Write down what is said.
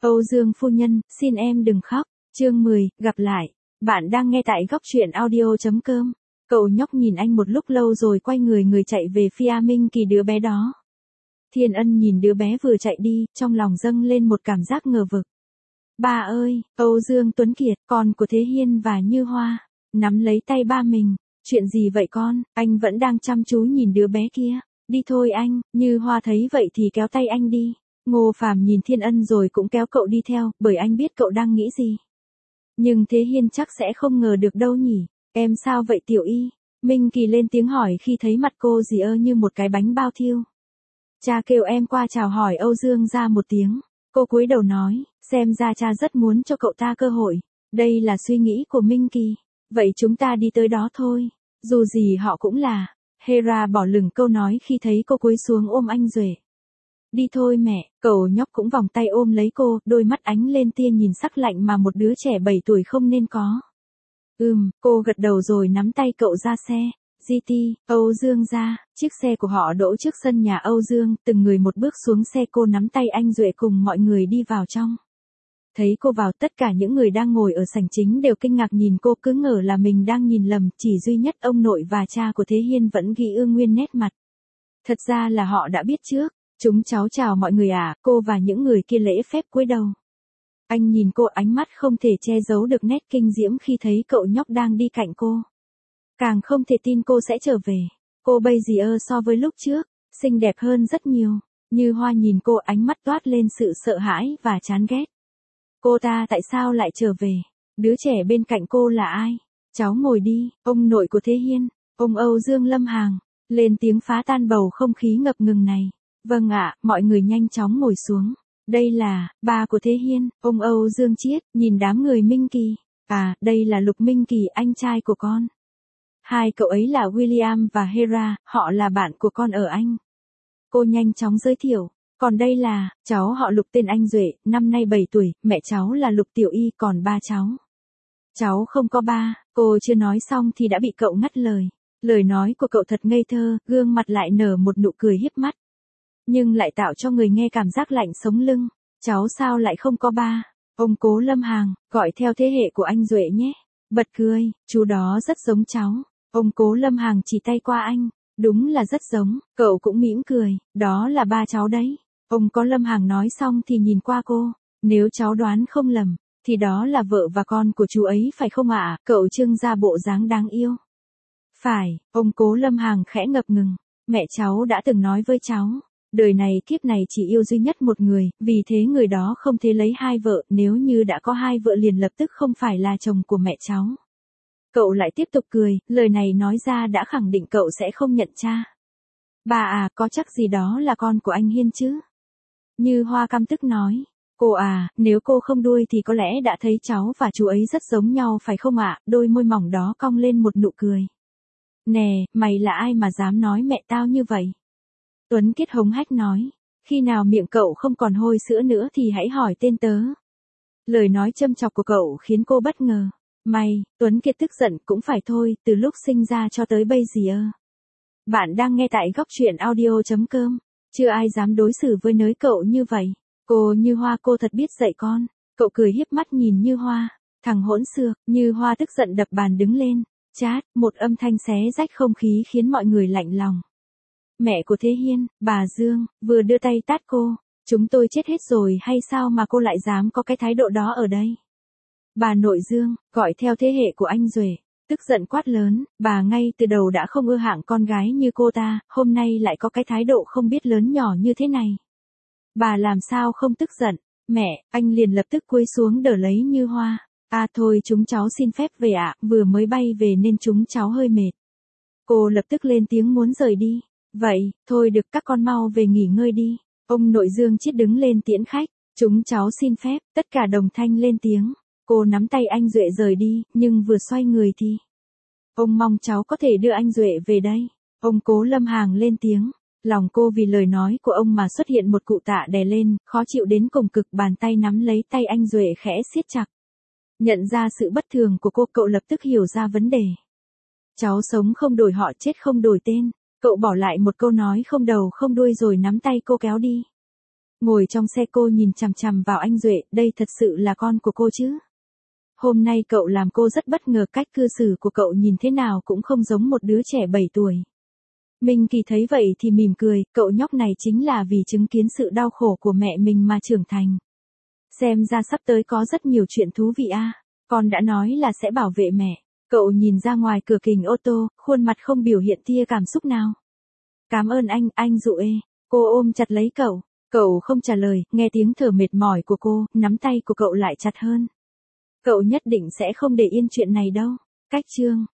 Âu Dương phu nhân, xin em đừng khóc. Chương 10, gặp lại. Bạn đang nghe tại góc truyện audio.com. Cậu nhóc nhìn anh một lúc lâu rồi quay người chạy về phía Minh Kỳ đứa bé đó. Thiên Ân nhìn đứa bé vừa chạy đi, trong lòng dâng lên một cảm giác ngờ vực. Ba ơi, Âu Dương Tuấn Kiệt, con của Thế Hiên và Như Hoa, nắm lấy tay ba mình. Chuyện gì vậy con? Anh vẫn đang chăm chú nhìn đứa bé kia. Đi thôi anh. Như Hoa thấy vậy thì kéo tay anh đi. Ngô Phàm nhìn Thiên Ân rồi cũng kéo cậu đi theo, bởi anh biết cậu đang nghĩ gì. Nhưng Thế Hiên chắc sẽ không ngờ được đâu nhỉ. Em sao vậy Tiểu Y? Minh Kỳ lên tiếng hỏi khi thấy mặt cô dì như một cái bánh bao thiêu. Cha kêu em qua chào hỏi Âu Dương ra một tiếng. Cô cúi đầu nói, xem ra cha rất muốn cho cậu ta cơ hội. Đây là suy nghĩ của Minh Kỳ. Vậy chúng ta đi tới đó thôi. Dù gì họ cũng là. Hera bỏ lửng câu nói khi thấy cô cúi xuống ôm anh Duệ. Đi thôi mẹ, cậu nhóc cũng vòng tay ôm lấy cô, đôi mắt ánh lên tia nhìn sắc lạnh mà một đứa trẻ 7 tuổi không nên có. Cô gật đầu rồi nắm tay cậu ra xe. GT, Âu Dương ra, chiếc xe của họ đỗ trước sân nhà Âu Dương, từng người một bước xuống xe cô nắm tay anh Duệ cùng mọi người đi vào trong. Thấy cô vào tất cả những người đang ngồi ở sảnh chính đều kinh ngạc nhìn cô cứ ngờ là mình đang nhìn lầm, chỉ duy nhất ông nội và cha của Thế Hiên vẫn ghi ư nguyên nét mặt. Thật ra là họ đã biết trước. Chúng cháu chào mọi người à, cô và những người kia lễ phép cúi đầu. Anh nhìn cô ánh mắt không thể che giấu được nét kinh diễm khi thấy cậu nhóc đang đi cạnh cô. Càng không thể tin cô sẽ trở về. Cô bây giờ so với lúc trước, xinh đẹp hơn rất nhiều. Như Hoa nhìn cô ánh mắt toát lên sự sợ hãi và chán ghét. Cô ta tại sao lại trở về? Đứa trẻ bên cạnh cô là ai? Cháu ngồi đi, ông nội của Thế Hiên, ông Âu Dương Lâm Hằng, lên tiếng phá tan bầu không khí ngập ngừng này. Vâng ạ, mọi người nhanh chóng ngồi xuống. Đây là, ba của Thế Hiên, ông Âu Dương Chiết, nhìn đám người Minh Kỳ. À, đây là Lục Minh Kỳ, anh trai của con. Hai cậu ấy là William và Hera, họ là bạn của con ở Anh. Cô nhanh chóng giới thiệu. Còn đây là, cháu họ Lục tên anh Duệ, năm nay 7 tuổi, mẹ cháu là Lục Tiểu Y, còn ba cháu. Cháu không có ba, cô chưa nói xong thì đã bị cậu ngắt lời. Lời nói của cậu thật ngây thơ, gương mặt lại nở một nụ cười hiếp mắt. Nhưng lại tạo cho người nghe cảm giác lạnh sống lưng. Cháu sao lại không có ba? Ông Cố Lâm Hằng, gọi theo thế hệ của anh Duệ nhé. Bật cười, chú đó rất giống cháu. Ông Cố Lâm Hằng chỉ tay qua anh. Đúng là rất giống, cậu cũng mỉm cười, đó là ba cháu đấy. Ông Cố Lâm Hằng nói xong thì nhìn qua cô. Nếu cháu đoán không lầm, thì đó là vợ và con của chú ấy phải không ạ? Cậu trưng ra bộ dáng đáng yêu. Phải, ông Cố Lâm Hằng khẽ ngập ngừng. Mẹ cháu đã từng nói với cháu. Đời này kiếp này chỉ yêu duy nhất một người, vì thế người đó không thể lấy hai vợ, nếu như đã có hai vợ liền lập tức không phải là chồng của mẹ cháu. Cậu lại tiếp tục cười, lời này nói ra đã khẳng định cậu sẽ không nhận cha. Bà à, có chắc gì đó là con của anh Hiên chứ? Như Hoa căm tức nói. Cô à, nếu cô không đuôi thì có lẽ đã thấy cháu và chú ấy rất giống nhau phải không ạ? Đôi môi mỏng đó cong lên một nụ cười. Nè, mày là ai mà dám nói mẹ tao như vậy? Tuấn Kiệt hống hách nói, khi nào miệng cậu không còn hôi sữa nữa thì hãy hỏi tên tớ. Lời nói châm chọc của cậu khiến cô bất ngờ. Mày, Tuấn Kiệt tức giận cũng phải thôi, từ lúc sinh ra cho tới bây giờ. Bạn đang nghe tại góc truyện audio.com, chưa ai dám đối xử với nới cậu như vậy. Cô Như Hoa cô thật biết dạy con. Cậu cười hiếp mắt nhìn Như Hoa, thằng hỗn xược. Như Hoa tức giận đập bàn đứng lên. Chát, một âm thanh xé rách không khí khiến mọi người lạnh lòng. Mẹ của Thế Hiên, bà Dương, vừa đưa tay tát cô. Chúng tôi chết hết rồi hay sao mà cô lại dám có cái thái độ đó ở đây? Bà nội Dương, gọi theo thế hệ của anh Duệ, tức giận quát lớn, bà ngay từ đầu đã không ưa hạng con gái như cô ta, hôm nay lại có cái thái độ không biết lớn nhỏ như thế này. Bà làm sao không tức giận? Mẹ, anh liền lập tức cúi xuống đỡ lấy Như Hoa. À thôi chúng cháu xin phép về ạ, vừa mới bay về nên chúng cháu hơi mệt. Cô lập tức lên tiếng muốn rời đi. Vậy, thôi được các con mau về nghỉ ngơi đi. Ông nội Dương Chiết đứng lên tiễn khách. Chúng cháu xin phép, tất cả đồng thanh lên tiếng. Cô nắm tay anh Duệ rời đi, nhưng vừa xoay người thì. Ông mong cháu có thể đưa anh Duệ về đây. Ông Cố Lâm Hằng lên tiếng. Lòng cô vì lời nói của ông mà xuất hiện một cụ tạ đè lên, khó chịu đến cùng cực, bàn tay nắm lấy tay anh Duệ khẽ siết chặt. Nhận ra sự bất thường của cô, cậu lập tức hiểu ra vấn đề. Cháu sống không đổi họ, chết không đổi tên. Cậu bỏ lại một câu nói không đầu không đuôi rồi nắm tay cô kéo đi. Ngồi trong xe cô nhìn chằm chằm vào anh Duệ, đây thật sự là con của cô chứ? Hôm nay cậu làm cô rất bất ngờ, cách cư xử của cậu nhìn thế nào cũng không giống một đứa trẻ 7 tuổi. Minh Kỳ thấy vậy thì mỉm cười, cậu nhóc này chính là vì chứng kiến sự đau khổ của mẹ mình mà trưởng thành. Xem ra sắp tới có rất nhiều chuyện thú vị a. Con đã nói là sẽ bảo vệ mẹ. Cậu nhìn ra ngoài cửa kính ô tô, khuôn mặt không biểu hiện tia cảm xúc nào. Cảm ơn anh Duệ. Cô ôm chặt lấy cậu. Cậu không trả lời, nghe tiếng thở mệt mỏi của cô, nắm tay của cậu lại chặt hơn. Cậu nhất định sẽ không để yên chuyện này đâu. Cách chương